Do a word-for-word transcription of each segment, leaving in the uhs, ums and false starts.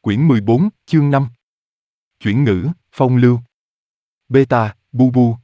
Quyển mười bốn, chương năm. Chuyển ngữ, phong lưu. Beta, bu bu.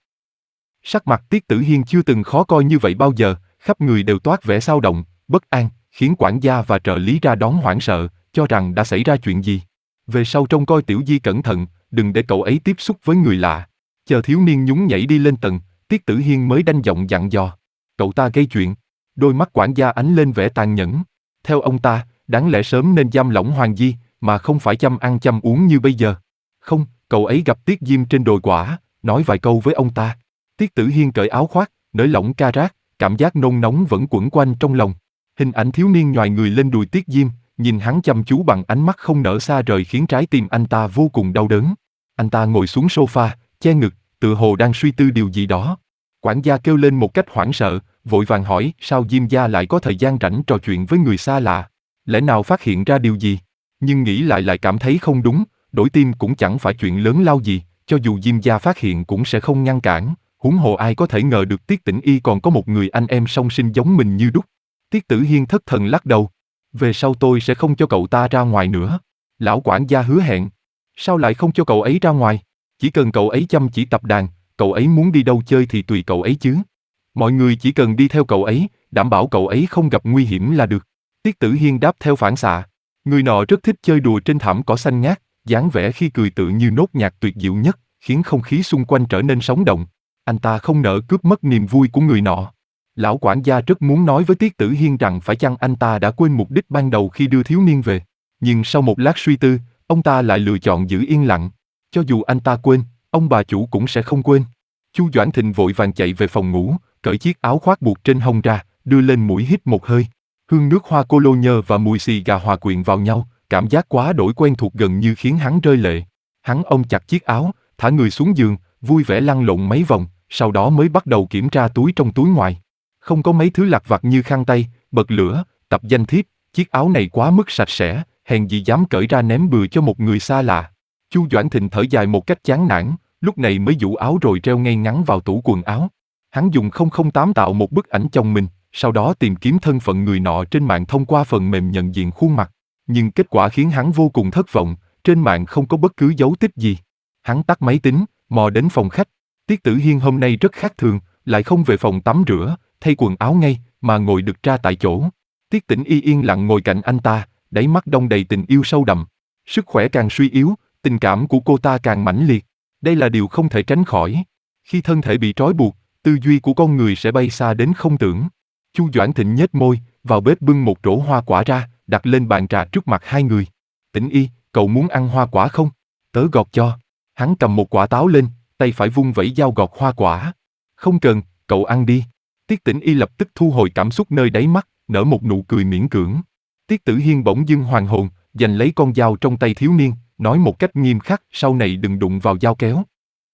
Sắc mặt Tiết Tử Hiên chưa từng khó coi như vậy bao giờ, khắp người đều toát vẻ xao động, bất an, khiến quản gia và trợ lý ra đón hoảng sợ, cho rằng đã xảy ra chuyện gì. Về sau trông coi Tiểu Di cẩn thận, đừng để cậu ấy tiếp xúc với người lạ. Chờ thiếu niên nhún nhảy đi lên tầng, Tiết Tử Hiên mới đanh giọng dặn dò. Cậu ta gây chuyện. Đôi mắt quản gia ánh lên vẻ tàn nhẫn. Theo ông ta, đáng lẽ sớm nên giam lỏng Hoàng Di, mà không phải chăm ăn chăm uống như bây giờ. Không, cậu ấy gặp Tiết Diêm trên đồi quả, nói vài câu với ông ta. Tiết Tử Hiên cởi áo khoác, nới lỏng ca rác, cảm giác nôn nóng vẫn quẩn quanh trong lòng. Hình ảnh thiếu niên nhoài người lên đùi Tiết Diêm, nhìn hắn chăm chú bằng ánh mắt không nỡ xa rời khiến trái tim anh ta vô cùng đau đớn. Anh ta ngồi xuống sofa, che ngực, tựa hồ đang suy tư điều gì đó. Quản gia kêu lên một cách hoảng sợ, vội vàng hỏi sao Diêm gia lại có thời gian rảnh trò chuyện với người xa lạ. Lẽ nào phát hiện ra điều gì? Nhưng nghĩ lại lại cảm thấy không đúng, đổi tim cũng chẳng phải chuyện lớn lao gì, cho dù Diêm gia phát hiện cũng sẽ không ngăn cản, huống hồ ai có thể ngờ được Tiết Tĩnh Y còn có một người anh em song sinh giống mình như đúc. Tiết Tử Hiên thất thần lắc đầu. Về sau tôi sẽ không cho cậu ta ra ngoài nữa. Lão quản gia hứa hẹn. Sao lại không cho cậu ấy ra ngoài? Chỉ cần cậu ấy chăm chỉ tập đàn, cậu ấy muốn đi đâu chơi thì tùy cậu ấy chứ. Mọi người chỉ cần đi theo cậu ấy, đảm bảo cậu ấy không gặp nguy hiểm là được. Tiết Tử Hiên đáp theo phản xạ. Người nọ rất thích chơi đùa trên thảm cỏ xanh ngát, dáng vẻ khi cười tự như nốt nhạc tuyệt diệu nhất, khiến không khí xung quanh trở nên sống động. Anh ta không nỡ cướp mất niềm vui của người nọ. Lão quản gia rất muốn nói với Tiết Tử Hiên rằng phải chăng anh ta đã quên mục đích ban đầu khi đưa thiếu niên về. Nhưng sau một lát suy tư, ông ta lại lựa chọn giữ yên lặng. Cho dù anh ta quên, ông bà chủ cũng sẽ không quên. Chu Doãn Thịnh vội vàng chạy về phòng ngủ, cởi chiếc áo khoác buộc trên hông ra, đưa lên mũi hít một hơi. Hương nước hoa cô lô nhơ và mùi xì gà hòa quyện vào nhau, cảm giác quá đổi quen thuộc gần như khiến hắn rơi lệ. Hắn ôm chặt chiếc áo, thả người xuống giường, vui vẻ lăn lộn mấy vòng, sau đó mới bắt đầu kiểm tra túi trong túi ngoài. Không có mấy thứ lặt vặt như khăn tay, bật lửa, tập danh thiếp, chiếc áo này quá mức sạch sẽ, hèn gì dám cởi ra ném bừa cho một người xa lạ. Chu Doãn Thịnh thở dài một cách chán nản, lúc này mới giũ áo rồi treo ngay ngắn vào tủ quần áo. Hắn dùng không không tám tạo một bức ảnh chồng mình, sau đó tìm kiếm thân phận người nọ trên mạng thông qua phần mềm nhận diện khuôn mặt. Nhưng kết quả khiến hắn vô cùng thất vọng, trên mạng không có bất cứ dấu tích gì. Hắn tắt máy tính, mò đến phòng khách. Tiết Tử Hiên hôm nay rất khác thường, lại không về phòng tắm rửa, thay quần áo ngay, mà ngồi đực ra tại chỗ. Tiết Tĩnh Y yên lặng ngồi cạnh anh ta, đáy mắt đong đầy tình yêu sâu đậm. Sức khỏe càng suy yếu, tình cảm của cô ta càng mãnh liệt. Đây là điều không thể tránh khỏi. Khi thân thể bị trói buộc, tư duy của con người sẽ bay xa đến không tưởng. Chu Doãn Thịnh nhếch môi, vào bếp bưng một rổ hoa quả ra, đặt lên bàn trà trước mặt hai người. Tĩnh Y, cậu muốn ăn hoa quả không? Tớ gọt cho. Hắn cầm một quả táo lên, tay phải vung vẩy dao gọt hoa quả. Không cần, cậu ăn đi. Tiết Tĩnh Y lập tức thu hồi cảm xúc nơi đáy mắt, nở một nụ cười miễn cưỡng. Tiết Tử Hiên bỗng dưng hoàn hồn, giành lấy con dao trong tay thiếu niên, nói một cách nghiêm khắc, sau này đừng đụng vào dao kéo.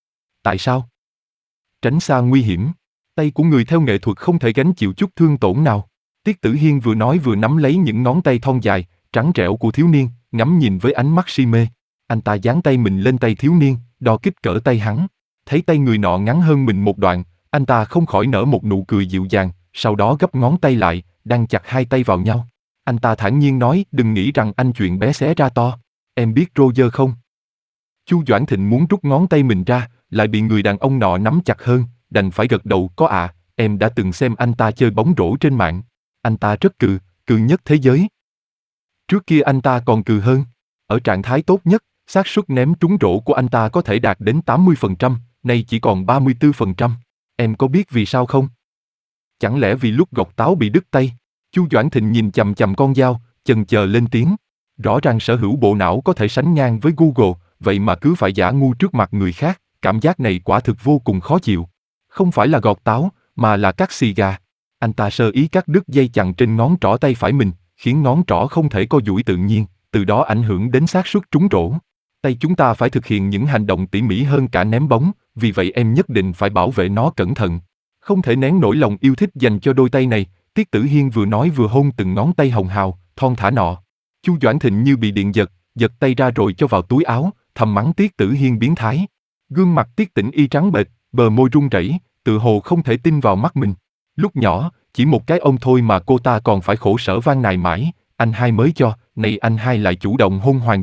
Tại sao? Tránh xa nguy hiểm. Tay của người theo nghệ thuật không thể gánh chịu chút thương tổn nào. Tiết Tử Hiên vừa nói vừa nắm lấy những ngón tay thon dài, trắng trẻo của thiếu niên, ngắm nhìn với ánh mắt si mê. Anh ta dán tay mình lên tay thiếu niên, đo kích cỡ tay hắn. Thấy tay người nọ ngắn hơn mình một đoạn, anh ta không khỏi nở một nụ cười dịu dàng, sau đó gấp ngón tay lại, đang chặt hai tay vào nhau. Anh ta thản nhiên nói, đừng nghĩ rằng anh chuyện bé xé ra to. Em biết Roger không? Chu Doãn Thịnh muốn rút ngón tay mình ra, lại bị người đàn ông nọ nắm chặt hơn, đành phải gật đầu, có ạ, à, em đã từng xem anh ta chơi bóng rổ trên mạng. Anh ta rất cừ, cừ nhất thế giới. Trước kia anh ta còn cừ hơn. Ở trạng thái tốt nhất, xác suất ném trúng rổ của anh ta có thể đạt đến tám mươi phần trăm, nay chỉ còn ba mươi tư phần trăm. Em có biết vì sao không? Chẳng lẽ vì lúc gọt táo bị đứt tay? Chu Doãn Thịnh nhìn chằm chằm con dao, chần chờ lên tiếng. Rõ ràng sở hữu bộ não có thể sánh ngang với Google, vậy mà cứ phải giả ngu trước mặt người khác, cảm giác này quả thực vô cùng khó chịu. Không phải là gọt táo, mà là cắt xì gà. Anh ta sơ ý cắt đứt dây chằng trên ngón trỏ tay phải mình, khiến ngón trỏ không thể co duỗi tự nhiên, từ đó ảnh hưởng đến xác suất trúng rổ. Tay chúng ta phải thực hiện những hành động tỉ mỉ hơn cả ném bóng, vì vậy em nhất định phải bảo vệ nó cẩn thận. Không thể nén nổi lòng yêu thích dành cho đôi tay này. Tiết Tử Hiên vừa nói vừa hôn từng ngón tay hồng hào, thon thả nọ. Chu Doãn Thịnh như bị điện giật, giật tay ra rồi cho vào túi áo, thầm mắng Tiết Tử Hiên biến thái. Gương mặt Tiết Tĩnh Y trắng bệch, bờ môi run rẩy, tự hồ không thể tin vào mắt mình. Lúc nhỏ, chỉ một cái ôm thôi mà cô ta còn phải khổ sở van nài mãi, anh hai mới cho, nay anh hai lại chủ động hôn Hoàng Di,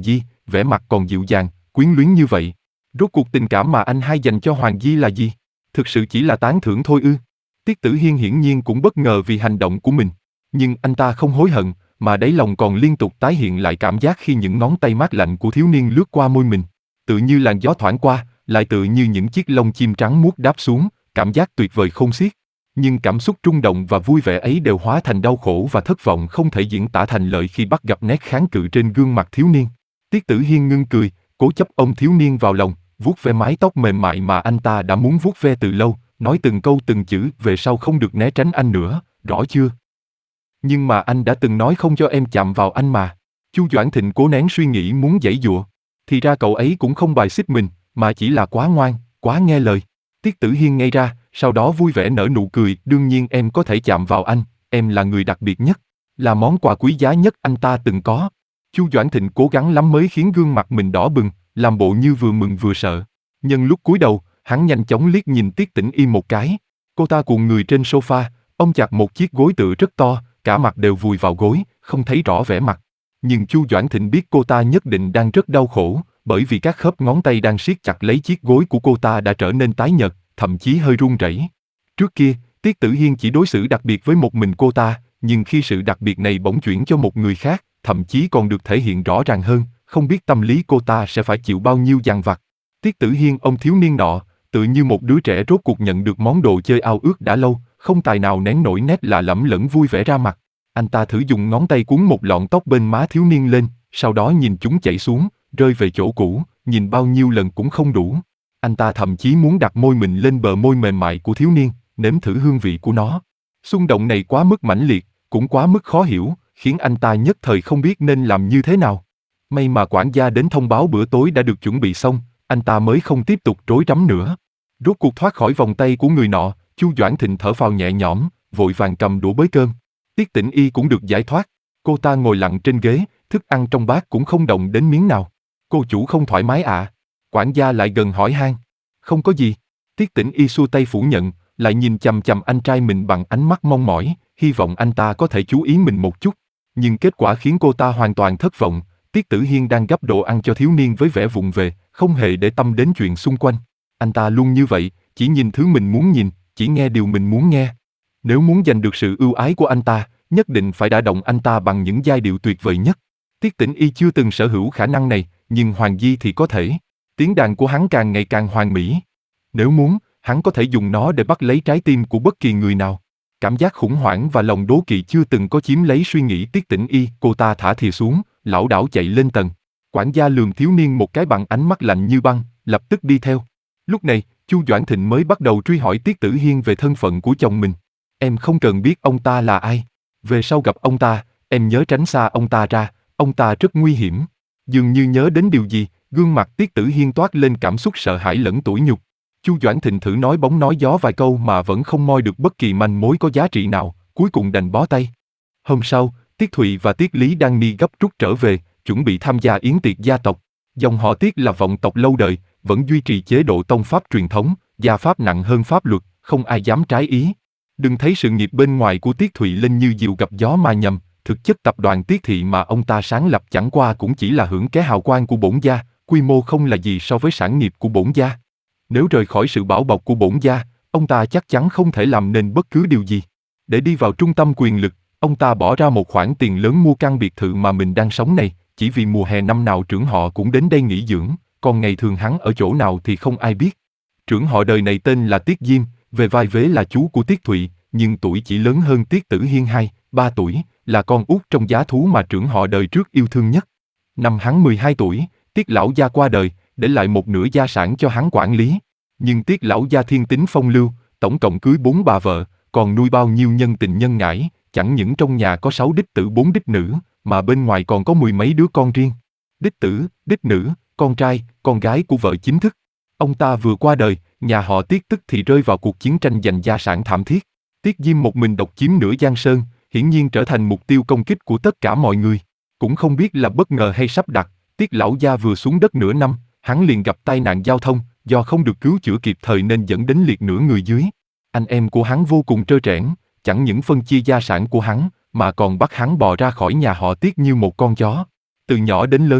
vẻ mặt còn dịu dàng, quyến luyến như vậy. Rốt cuộc tình cảm mà anh hai dành cho Hoàng Di là gì? Thực sự chỉ là tán thưởng thôi ư? Tiết Tử Hiên hiển nhiên cũng bất ngờ vì hành động của mình. Nhưng anh ta không hối hận, mà đáy lòng còn liên tục tái hiện lại cảm giác khi những ngón tay mát lạnh của thiếu niên lướt qua môi mình. Tự như làn gió thoảng qua, lại tự như những chiếc lông chim trắng muốt đáp xuống, cảm giác tuyệt vời không xiết. Nhưng cảm xúc rung động và vui vẻ ấy đều hóa thành đau khổ và thất vọng không thể diễn tả thành lời khi bắt gặp nét kháng cự trên gương mặt thiếu niên. Tiết Tử Hiên ngưng cười, cố chấp ôm thiếu niên vào lòng, vuốt ve mái tóc mềm mại mà anh ta đã muốn vuốt ve từ lâu, nói từng câu từng chữ, về sau không được né tránh anh nữa, rõ chưa? Nhưng mà anh đã từng nói không cho em chạm vào anh mà. Chu Doãn Thịnh cố nén suy nghĩ muốn giãy giụa. Thì ra cậu ấy cũng không bài xích mình, mà chỉ là quá ngoan, quá nghe lời. Tiết Tử Hiên ngây ra, sau đó vui vẻ nở nụ cười, đương nhiên em có thể chạm vào anh, em là người đặc biệt nhất, là món quà quý giá nhất anh ta từng có. Chu Doãn Thịnh cố gắng lắm mới khiến gương mặt mình đỏ bừng, làm bộ như vừa mừng vừa sợ. Nhân lúc cúi đầu, hắn nhanh chóng liếc nhìn Tiết Tĩnh Y một cái. Cô ta cuộn người trên sofa, ôm chặt một chiếc gối tựa rất to, cả mặt đều vùi vào gối, không thấy rõ vẻ mặt. Nhưng Chu Doãn Thịnh biết cô ta nhất định đang rất đau khổ, bởi vì các khớp ngón tay đang siết chặt lấy chiếc gối của cô ta đã trở nên tái nhợt, thậm chí hơi run rẩy. Trước kia, Tiết Tử Hiên chỉ đối xử đặc biệt với một mình cô ta, nhưng khi sự đặc biệt này bỗng chuyển cho một người khác, thậm chí còn được thể hiện rõ ràng hơn, không biết tâm lý cô ta sẽ phải chịu bao nhiêu dằn vặt. Tiết Tử Hiên ôm thiếu niên nọ, tự như một đứa trẻ rốt cuộc nhận được món đồ chơi ao ước đã lâu, không tài nào nén nổi nét lạ lẫm lẫn vui vẻ ra mặt. Anh ta thử dùng ngón tay cuốn một lọn tóc bên má thiếu niên lên, sau đó nhìn chúng chảy xuống, rơi về chỗ cũ, nhìn bao nhiêu lần cũng không đủ. Anh ta thậm chí muốn đặt môi mình lên bờ môi mềm mại của thiếu niên, nếm thử hương vị của nó. Xung động này quá mức mãnh liệt, cũng quá mức khó hiểu, khiến anh ta nhất thời không biết nên làm như thế nào. May mà quản gia đến thông báo bữa tối đã được chuẩn bị xong, anh ta mới không tiếp tục rối rắm nữa. Rốt cuộc thoát khỏi vòng tay của người nọ, Chu Doãn Thịnh thở phào nhẹ nhõm, vội vàng cầm đũa bới cơm. Tiết Tĩnh Y cũng được giải thoát, cô ta ngồi lặng trên ghế, thức ăn trong bát cũng không động đến miếng nào. Cô chủ không thoải mái à? Quản gia lại gần hỏi han. Không có gì. Tiết Tĩnh Y xua tay phủ nhận, lại nhìn chằm chằm anh trai mình bằng ánh mắt mong mỏi, hy vọng anh ta có thể chú ý mình một chút. Nhưng kết quả khiến cô ta hoàn toàn thất vọng. Tiết Tử Hiên đang gắp đồ ăn cho thiếu niên với vẻ vụng về, không hề để tâm đến chuyện xung quanh. Anh ta luôn như vậy, chỉ nhìn thứ mình muốn nhìn, chỉ nghe điều mình muốn nghe. Nếu muốn giành được sự ưu ái của anh ta, nhất định phải đả động anh ta bằng những giai điệu tuyệt vời nhất. Tiết Tĩnh Y chưa từng sở hữu khả năng này, nhưng Hoàng Di thì có thể. Tiếng đàn của hắn càng ngày càng hoàn mỹ. Nếu muốn, hắn có thể dùng nó để bắt lấy trái tim của bất kỳ người nào. Cảm giác khủng hoảng và lòng đố kỵ chưa từng có chiếm lấy suy nghĩ Tiết Tĩnh Y, cô ta thả thìa xuống, lảo đảo chạy lên tầng. Quản gia lườm thiếu niên một cái bằng ánh mắt lạnh như băng, lập tức đi theo. Lúc này, Chu Doãn Thịnh mới bắt đầu truy hỏi Tiết Tử Hiên về thân phận của chồng mình. Em không cần biết ông ta là ai. Về sau gặp ông ta, em nhớ tránh xa ông ta ra, ông ta rất nguy hiểm. Dường như nhớ đến điều gì, gương mặt Tiết Tử Hiên toát lên cảm xúc sợ hãi lẫn tủi nhục. Chu Doãn Thịnh thử nói bóng nói gió vài câu mà vẫn không moi được bất kỳ manh mối có giá trị nào, cuối cùng đành bó tay. Hôm sau, Tiết Thụy và Tiết Lý Đan Ni gấp rút trở về, chuẩn bị tham gia yến tiệc gia tộc. Dòng họ Tiết là vọng tộc lâu đời, vẫn duy trì chế độ tông pháp truyền thống, gia pháp nặng hơn pháp luật, không ai dám trái ý. Đừng thấy sự nghiệp bên ngoài của Tiết Thụy lên như diều gặp gió mà nhầm, thực chất tập đoàn Tiết Thị mà ông ta sáng lập chẳng qua cũng chỉ là hưởng ké hào quang của bổn gia, quy mô không là gì so với sản nghiệp của bổn gia. Nếu rời khỏi sự bảo bọc của bổn gia, ông ta chắc chắn không thể làm nên bất cứ điều gì. Để đi vào trung tâm quyền lực, ông ta bỏ ra một khoản tiền lớn mua căn biệt thự mà mình đang sống này, chỉ vì mùa hè năm nào trưởng họ cũng đến đây nghỉ dưỡng, còn ngày thường hắn ở chỗ nào thì không ai biết. Trưởng họ đời này tên là Tiết Diêm, về vai vế là chú của Tiết Thụy, nhưng tuổi chỉ lớn hơn Tiết Tử Hiên hai, ba tuổi, là con út trong giá thú mà trưởng họ đời trước yêu thương nhất. Năm hắn mười hai tuổi, Tiết lão gia qua đời, để lại một nửa gia sản cho hắn quản lý. Nhưng Tiết lão gia thiên tính phong lưu, tổng cộng cưới bốn bà vợ, còn nuôi bao nhiêu nhân tình nhân ngãi, chẳng những trong nhà có sáu đích tử bốn đích nữ, mà bên ngoài còn có mười mấy đứa con riêng. Đích tử, đích nữ, con trai, con gái của vợ chính thức. Ông ta vừa qua đời, nhà họ Tiết tức thì rơi vào cuộc chiến tranh giành gia sản thảm thiết. Tiết Diêm một mình độc chiếm nửa Giang Sơn, hiển nhiên trở thành mục tiêu công kích của tất cả mọi người. Cũng không biết là bất ngờ hay sắp đặt, Tiết lão gia vừa xuống đất nửa năm, hắn liền gặp tai nạn giao thông, do không được cứu chữa kịp thời nên dẫn đến liệt nửa người dưới. Anh em của hắn vô cùng trơ trẽn, chẳng những phân chia gia sản của hắn, mà còn bắt hắn bò ra khỏi nhà họ Tiết như một con chó. Từ nhỏ đến lớn,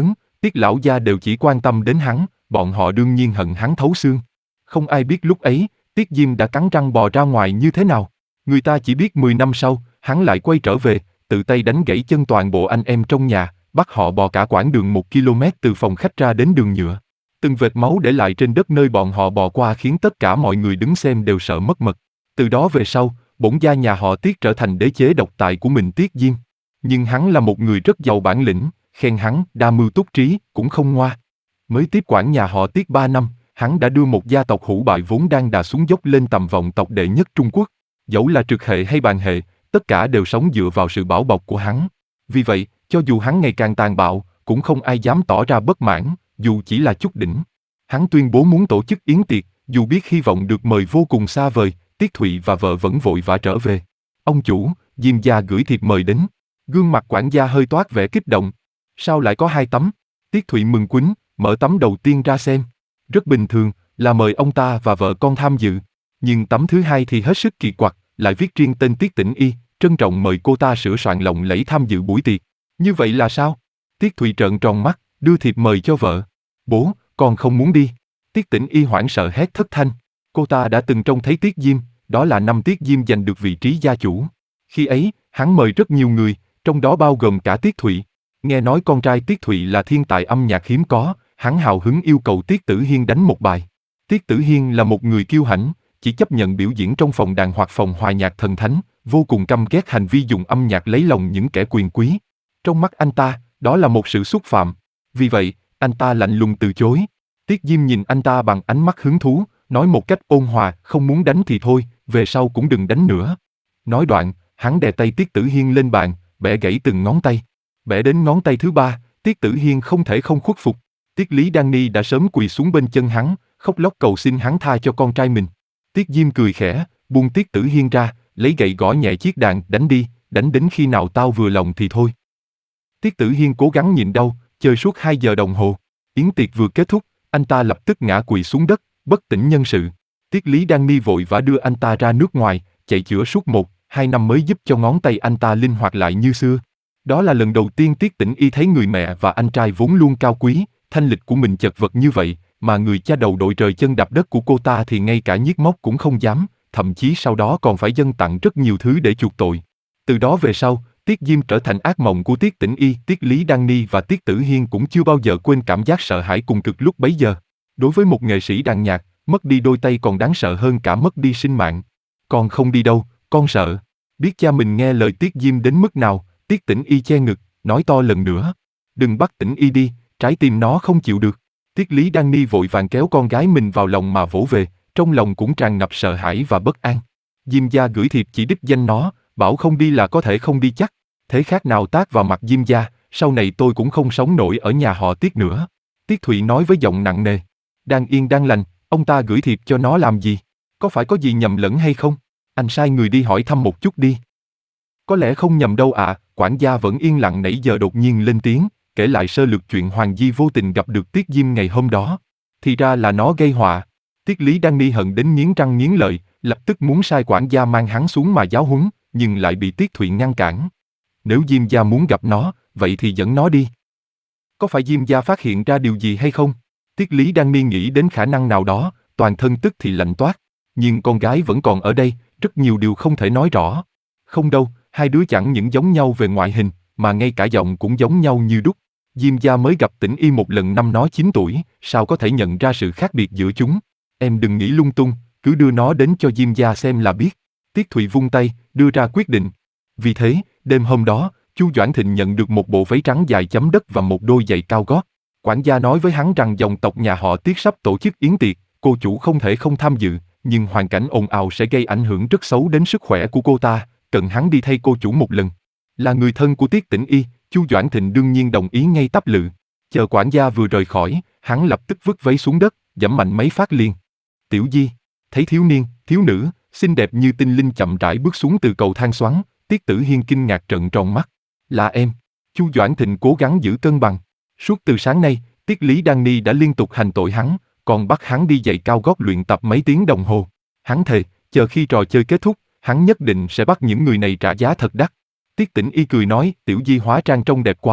Tiết lão gia đều chỉ quan tâm đến hắn, bọn họ đương nhiên hận hắn thấu xương. Không ai biết lúc ấy, Tiết Diêm đã cắn răng bò ra ngoài như thế nào. Người ta chỉ biết mười năm sau, hắn lại quay trở về, tự tay đánh gãy chân toàn bộ anh em trong nhà, bắt họ bò cả quãng đường một ki lô mét từ phòng khách ra đến đường nhựa. Từng vệt máu để lại trên đất nơi bọn họ bò qua khiến tất cả mọi người đứng xem đều sợ mất mật. Từ đó về sau, bổn gia nhà họ Tiết trở thành đế chế độc tài của mình Tiết Diêm. Nhưng hắn là một người rất giàu bản lĩnh, khen hắn đa mưu túc trí, cũng không ngoa. Mới tiếp quản nhà họ Tiết ba năm, hắn đã đưa một gia tộc hủ bại vốn đang đà xuống dốc lên tầm vọng tộc đệ nhất Trung Quốc. Dẫu là trực hệ hay bàn hệ, tất cả đều sống dựa vào sự bảo bọc của hắn. Vì vậy, cho dù hắn ngày càng tàn bạo, cũng không ai dám tỏ ra bất mãn, dù chỉ là chút đỉnh. Hắn tuyên bố muốn tổ chức yến tiệc, dù biết hy vọng được mời vô cùng xa vời, Tiết Thụy và vợ vẫn vội vã trở về. Ông chủ, Diêm gia gửi thiệp mời đến. Gương mặt quản gia hơi toát vẻ kích động. Sao lại có hai tấm? Tiết Thụy mừng quýnh, mở tấm đầu tiên ra xem. Rất bình thường, là mời ông ta và vợ con tham dự. Nhưng tấm thứ hai thì hết sức kỳ quặc, lại viết riêng tên Tiết Tĩnh Y, trân trọng mời cô ta sửa soạn lộng lẫy tham dự buổi tiệc. Như vậy là sao? Tiết Thụy trợn tròn mắt, đưa thiệp mời cho vợ. Bố, con không muốn đi. Tiết Tĩnh Y hoảng sợ hét thất thanh. Cô ta đã từng trông thấy Tiết Diêm, đó là năm Tiết Diêm giành được vị trí gia chủ. Khi ấy, hắn mời rất nhiều người, trong đó bao gồm cả Tiết Thụy. Nghe nói con trai Tiết Thụy là thiên tài âm nhạc hiếm có, hắn hào hứng yêu cầu Tiết Tử Hiên đánh một bài. Tiết Tử Hiên là một người kiêu hãnh, chỉ chấp nhận biểu diễn trong phòng đàn hoặc phòng hòa nhạc thần thánh, vô cùng căm ghét hành vi dùng âm nhạc lấy lòng những kẻ quyền quý. Trong mắt anh ta, đó là một sự xúc phạm. Vì vậy, anh ta lạnh lùng từ chối. Tiết Diêm nhìn anh ta bằng ánh mắt hứng thú, nói một cách ôn hòa, không muốn đánh thì thôi, về sau cũng đừng đánh nữa. Nói đoạn, hắn đè tay Tiết Tử Hiên lên bàn, bẻ gãy từng ngón tay. Bẻ đến ngón tay thứ ba, Tiết Tử Hiên không thể không khuất phục. Tiết Lý Đan Ni đã sớm quỳ xuống bên chân hắn, khóc lóc cầu xin hắn tha cho con trai mình. Tiết Diêm cười khẽ, buông Tiết Tử Hiên ra, lấy gậy gõ nhẹ chiếc đàn, đánh đi, đánh đến khi nào tao vừa lòng thì thôi. Tiết Tử Hiên cố gắng nhịn đau, chơi suốt hai giờ đồng hồ. Yến tiệc vừa kết thúc, anh ta lập tức ngã quỵ xuống đất, bất tỉnh nhân sự. Tiết Lý Đan Ni vội vã đưa anh ta ra nước ngoài, chạy chữa suốt một, hai năm mới giúp cho ngón tay anh ta linh hoạt lại như xưa. Đó là lần đầu tiên Tiết Tĩnh Y thấy người mẹ và anh trai vốn luôn cao quý, thanh lịch của mình chật vật như vậy, mà người cha đầu đội trời chân đạp đất của cô ta thì ngay cả nhiếc móc cũng không dám, thậm chí sau đó còn phải dâng tặng rất nhiều thứ để chuộc tội. Từ đó về sau, Tiết Diêm trở thành ác mộng của Tiết Tĩnh Y, Tiết Lý Đan Ni và Tiết Tử Hiên cũng chưa bao giờ quên cảm giác sợ hãi cùng cực lúc bấy giờ. Đối với một nghệ sĩ đàn nhạc, mất đi đôi tay còn đáng sợ hơn cả mất đi sinh mạng. Con không đi đâu, con sợ. Biết cha mình nghe lời Tiết Diêm đến mức nào, Tiết Tĩnh Y che ngực, nói to lần nữa. Đừng bắt Tĩnh Y đi, trái tim nó không chịu được. Tiết Lý Đan Ni vội vàng kéo con gái mình vào lòng mà vỗ về, trong lòng cũng tràn ngập sợ hãi và bất an. Diêm gia gửi thiệp chỉ đích danh nó, bảo không đi là có thể không đi chắc. Thế khác nào tát vào mặt Diêm gia, sau này tôi cũng không sống nổi ở nhà họ Tiết nữa. Tiết Thụy nói với giọng nặng nề. Đang yên đang lành, ông ta gửi thiệp cho nó làm gì? Có phải có gì nhầm lẫn hay không? Anh sai người đi hỏi thăm một chút đi. Có lẽ không nhầm đâu ạ, à, quản gia vẫn yên lặng nãy giờ đột nhiên lên tiếng, kể lại sơ lược chuyện Hoàng Di vô tình gặp được Tiết Diêm ngày hôm đó. Thì ra là nó gây họa. Tiết Lý Đan Ni hận đến nghiến răng nghiến lợi, lập tức muốn sai quản gia mang hắn xuống mà giáo huấn, nhưng lại bị Tiết Thụy ngăn cản. Nếu Diêm gia muốn gặp nó, vậy thì dẫn nó đi. Có phải Diêm gia phát hiện ra điều gì hay không? Tiết Lý Đan Ni nghĩ đến khả năng nào đó, toàn thân tức thì lạnh toát. Nhưng con gái vẫn còn ở đây, rất nhiều điều không thể nói rõ. Không đâu, hai đứa chẳng những giống nhau về ngoại hình, mà ngay cả giọng cũng giống nhau như đúc. Diêm gia mới gặp Tĩnh Y một lần năm nó chín tuổi, sao có thể nhận ra sự khác biệt giữa chúng? Em đừng nghĩ lung tung, cứ đưa nó đến cho Diêm gia xem là biết. Tiết Thụy vung tay, đưa ra quyết định. Vì thế, đêm hôm đó, Chu Doãn Thịnh nhận được một bộ váy trắng dài chấm đất và một đôi giày cao gót. Quản gia nói với hắn rằng dòng tộc nhà họ Tiết sắp tổ chức yến tiệc, cô chủ không thể không tham dự, nhưng hoàn cảnh ồn ào sẽ gây ảnh hưởng rất xấu đến sức khỏe của cô ta, cần hắn đi thay cô chủ một lần. Là người thân của Tiết Tĩnh Y, Chu Doãn Thịnh đương nhiên đồng ý ngay tắp lự. Chờ quản gia vừa rời khỏi, hắn lập tức vứt váy xuống đất, giẫm mạnh mấy phát liền. Tiểu Di, thấy thiếu niên, thiếu nữ, xinh đẹp như tinh linh chậm rãi bước xuống từ cầu thang xoắn, Tiết Tử Hiên kinh ngạc trợn tròn mắt. Là em. Chu Doãn Thịnh cố gắng giữ cân bằng. Suốt từ sáng nay, Tiết Lý Đan Ni đã liên tục hành tội hắn, còn bắt hắn đi giày cao gót luyện tập mấy tiếng đồng hồ. Hắn thề, chờ khi trò chơi kết thúc, hắn nhất định sẽ bắt những người này trả giá thật đắt. Tiết Tĩnh Y cười nói, Tiểu Di hóa trang trông đẹp quá,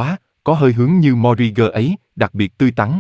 có hơi hướng như Morriger ấy, đặc biệt tươi tắn.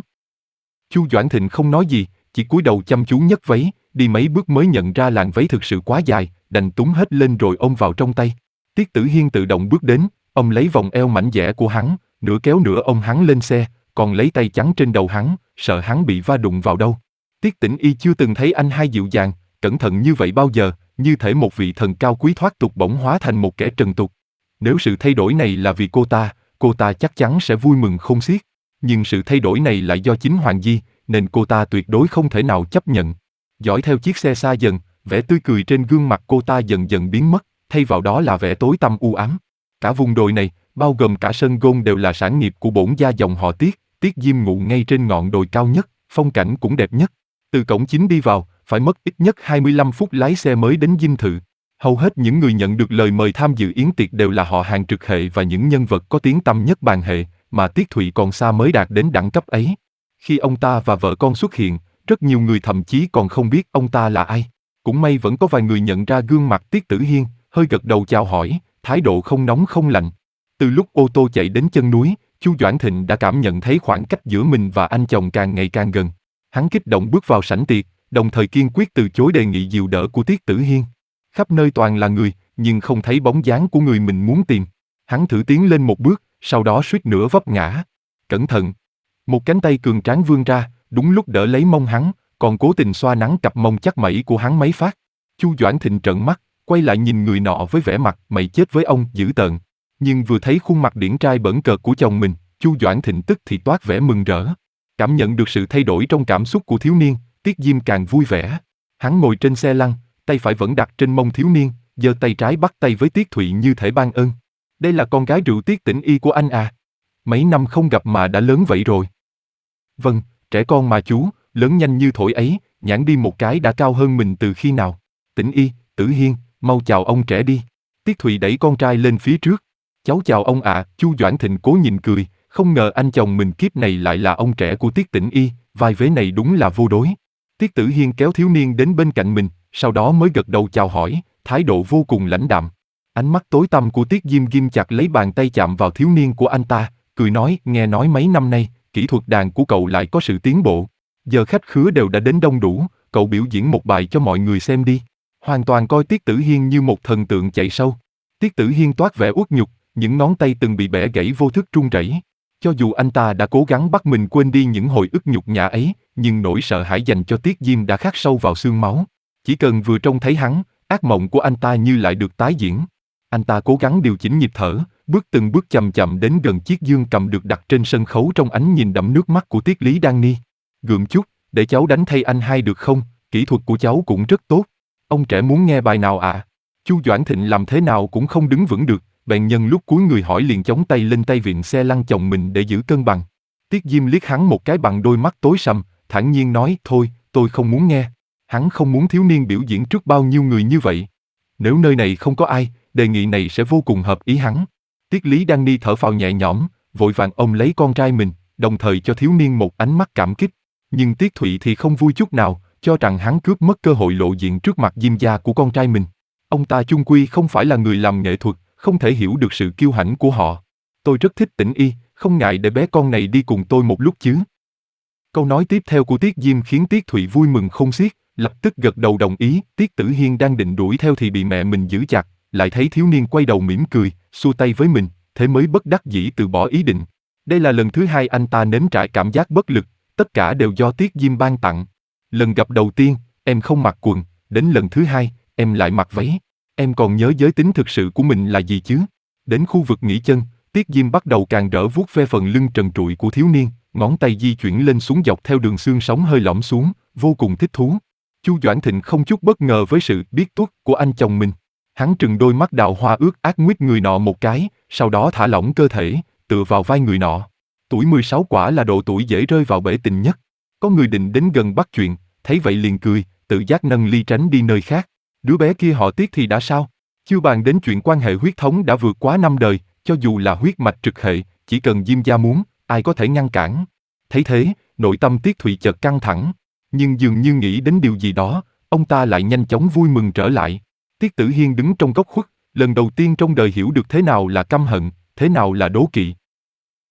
Chu Doãn Thịnh không nói gì, chỉ cúi đầu chăm chú nhấc váy, đi mấy bước mới nhận ra làn váy thực sự quá dài, đành túm hết lên rồi ôm vào trong tay. Tiết Tử Hiên tự động bước đến, ông lấy vòng eo mảnh dẻ của hắn, nửa kéo nửa ôm hắn lên xe, còn lấy tay chắn trên đầu hắn, sợ hắn bị va đụng vào đâu. Tiết Tĩnh Y chưa từng thấy anh hai dịu dàng, cẩn thận như vậy bao giờ, như thể một vị thần cao quý thoát tục bỗng hóa thành một kẻ trần tục. Nếu sự thay đổi này là vì cô ta, cô ta chắc chắn sẽ vui mừng khôn xiết. Nhưng sự thay đổi này lại do chính Hoàng Di, nên cô ta tuyệt đối không thể nào chấp nhận. Dõi theo chiếc xe xa dần, vẻ tươi cười trên gương mặt cô ta dần dần biến mất, thay vào đó là vẻ tối tăm u ám. Cả vùng đồi này, bao gồm cả sân gôn đều là sản nghiệp của bổn gia dòng họ Tiết, Tiết Diêm ngụ ngay trên ngọn đồi cao nhất, phong cảnh cũng đẹp nhất. Từ cổng chính đi vào, phải mất ít nhất hai mươi lăm phút lái xe mới đến dinh thự. Hầu hết những người nhận được lời mời tham dự yến tiệc đều là họ hàng trực hệ và những nhân vật có tiếng tăm nhất bàn hệ, mà Tiết Thụy còn xa mới đạt đến đẳng cấp ấy. Khi ông ta và vợ con xuất hiện, rất nhiều người thậm chí còn không biết ông ta là ai. Cũng may vẫn có vài người nhận ra gương mặt Tiết Tử Hiên, hơi gật đầu chào hỏi, thái độ không nóng không lạnh. Từ lúc ô tô chạy đến chân núi, Chu Doãn Thịnh đã cảm nhận thấy khoảng cách giữa mình và anh chồng càng ngày càng gần. Hắn kích động bước vào sảnh tiệc, đồng thời kiên quyết từ chối đề nghị dìu đỡ của Tiết Tử Hiên. Khắp nơi toàn là người, nhưng không thấy bóng dáng của người mình muốn tìm. Hắn thử tiến lên một bước, sau đó suýt nữa vấp ngã. Cẩn thận! Một cánh tay cường tráng vươn ra, đúng lúc đỡ lấy mông hắn, còn cố tình xoa nắn cặp mông chắc mẩy của hắn mấy phát. Chu Doãn Thịnh trợn mắt, quay lại nhìn người nọ với vẻ mặt mày chết với ông dữ tợn. Nhưng vừa thấy khuôn mặt điển trai bẩn cợt của chồng mình, Chu Doãn Thịnh tức thì toát vẻ mừng rỡ. Cảm nhận được sự thay đổi trong cảm xúc của thiếu niên, Tiết Diêm càng vui vẻ. Hắn ngồi trên xe lăn, tay phải vẫn đặt trên mông thiếu niên, giơ tay trái bắt tay với Tiết Thụy như thể ban ơn. Đây là con gái rượu Tiết Tĩnh Y của anh à? Mấy năm không gặp mà đã lớn vậy rồi. Vâng, trẻ con mà chú, lớn nhanh như thổi ấy, nhãn đi một cái đã cao hơn mình từ khi nào. Tĩnh Y, Tử Hiên, mau chào ông trẻ đi. Tiết Thụy đẩy con trai lên phía trước. Cháu chào ông ạ. À. Chu Doãn Thịnh cố nhìn cười, không ngờ anh chồng mình kiếp này lại là ông trẻ của Tiết Tĩnh Y, vai vế này đúng là vô đối. Tiết Tử Hiên kéo thiếu niên đến bên cạnh mình, sau đó mới gật đầu chào hỏi, thái độ vô cùng lãnh đạm. Ánh mắt tối tăm của Tiết Diêm ghim chặt lấy bàn tay chạm vào thiếu niên của anh ta, cười nói, nghe nói mấy năm nay, kỹ thuật đàn của cậu lại có sự tiến bộ. Giờ khách khứa đều đã đến đông đủ, cậu biểu diễn một bài cho mọi người xem đi. Hoàn toàn coi Tiết Tử Hiên như một thần tượng chạy sâu. Tiết Tử Hiên toát vẻ uất nhục, những ngón tay từng bị bẻ gãy vô thức run rẩy. Cho dù anh ta đã cố gắng bắt mình quên đi những hồi ức nhục nhã ấy, nhưng nỗi sợ hãi dành cho Tiết Diêm đã khắc sâu vào xương máu. Chỉ cần vừa trông thấy hắn, ác mộng của anh ta như lại được tái diễn. Anh ta cố gắng điều chỉnh nhịp thở, bước từng bước chậm chậm đến gần chiếc dương cầm được đặt trên sân khấu trong ánh nhìn đẫm nước mắt của Tiết Lý Đan Ni. Gượng chút, để cháu đánh thay anh hai được không? Kỹ thuật của cháu cũng rất tốt. Ông trẻ muốn nghe bài nào ạ? À? Chu Doãn Thịnh làm thế nào cũng không đứng vững được, bèn nhân lúc cuối người hỏi liền chống tay lên tay vịn xe lăn chồng mình để giữ cân bằng. Tiết Diêm liếc hắn một cái bằng đôi mắt tối sầm, thản nhiên nói, thôi, tôi không muốn nghe. Hắn không muốn thiếu niên biểu diễn trước bao nhiêu người như vậy. Nếu nơi này không có ai, đề nghị này sẽ vô cùng hợp ý hắn. Tiết Lý Đan Ni thở phào nhẹ nhõm, vội vàng ôm lấy con trai mình, đồng thời cho thiếu niên một ánh mắt cảm kích. Nhưng Tiết Thụy thì không vui chút nào, cho rằng hắn cướp mất cơ hội lộ diện trước mặt Diêm gia của con trai mình. Ông ta chung quy không phải là người làm nghệ thuật, không thể hiểu được sự kiêu hãnh của họ. Tôi rất thích Tĩnh Y, không ngại để bé con này đi cùng tôi một lúc chứ. Câu nói tiếp theo của Tiết Diêm khiến Tiết Thụy vui mừng khôn xiết, lập tức gật đầu đồng ý. Tiết Tử Hiên đang định đuổi theo thì bị mẹ mình giữ chặt, lại thấy thiếu niên quay đầu mỉm cười, xua tay với mình, thế mới bất đắc dĩ từ bỏ ý định. Đây là lần thứ hai anh ta nếm trải cảm giác bất lực, tất cả đều do Tiết Diêm ban tặng. Lần gặp đầu tiên, em không mặc quần, đến lần thứ hai, em lại mặc váy. Em còn nhớ giới tính thực sự của mình là gì chứ? Đến khu vực nghỉ chân, Tiết Diêm bắt đầu càng rỡ vuốt ve phần lưng trần trụi của thiếu niên, ngón tay di chuyển lên xuống dọc theo đường xương sống hơi lõm xuống, vô cùng thích thú. Chu Doãn Thịnh không chút bất ngờ với sự biết tuốt của anh chồng mình. Hắn trừng đôi mắt đào hoa ướt át nguyết người nọ một cái, sau đó thả lỏng cơ thể, tựa vào vai người nọ. Tuổi mười sáu quả là độ tuổi dễ rơi vào bể tình nhất. Có người định đến gần bắt chuyện, thấy vậy liền cười, tự giác nâng ly tránh đi nơi khác. Đứa bé kia họ Tiết thì đã sao? Chưa bàn đến chuyện quan hệ huyết thống đã vượt quá năm đời, cho dù là huyết mạch trực hệ, chỉ cần Diêm gia muốn, ai có thể ngăn cản. Thấy thế, nội tâm Tiết Thụy chợt căng thẳng, nhưng dường như nghĩ đến điều gì đó, ông ta lại nhanh chóng vui mừng trở lại. Tiết Tử Hiên đứng trong góc khuất, lần đầu tiên trong đời hiểu được thế nào là căm hận, thế nào là đố kỵ.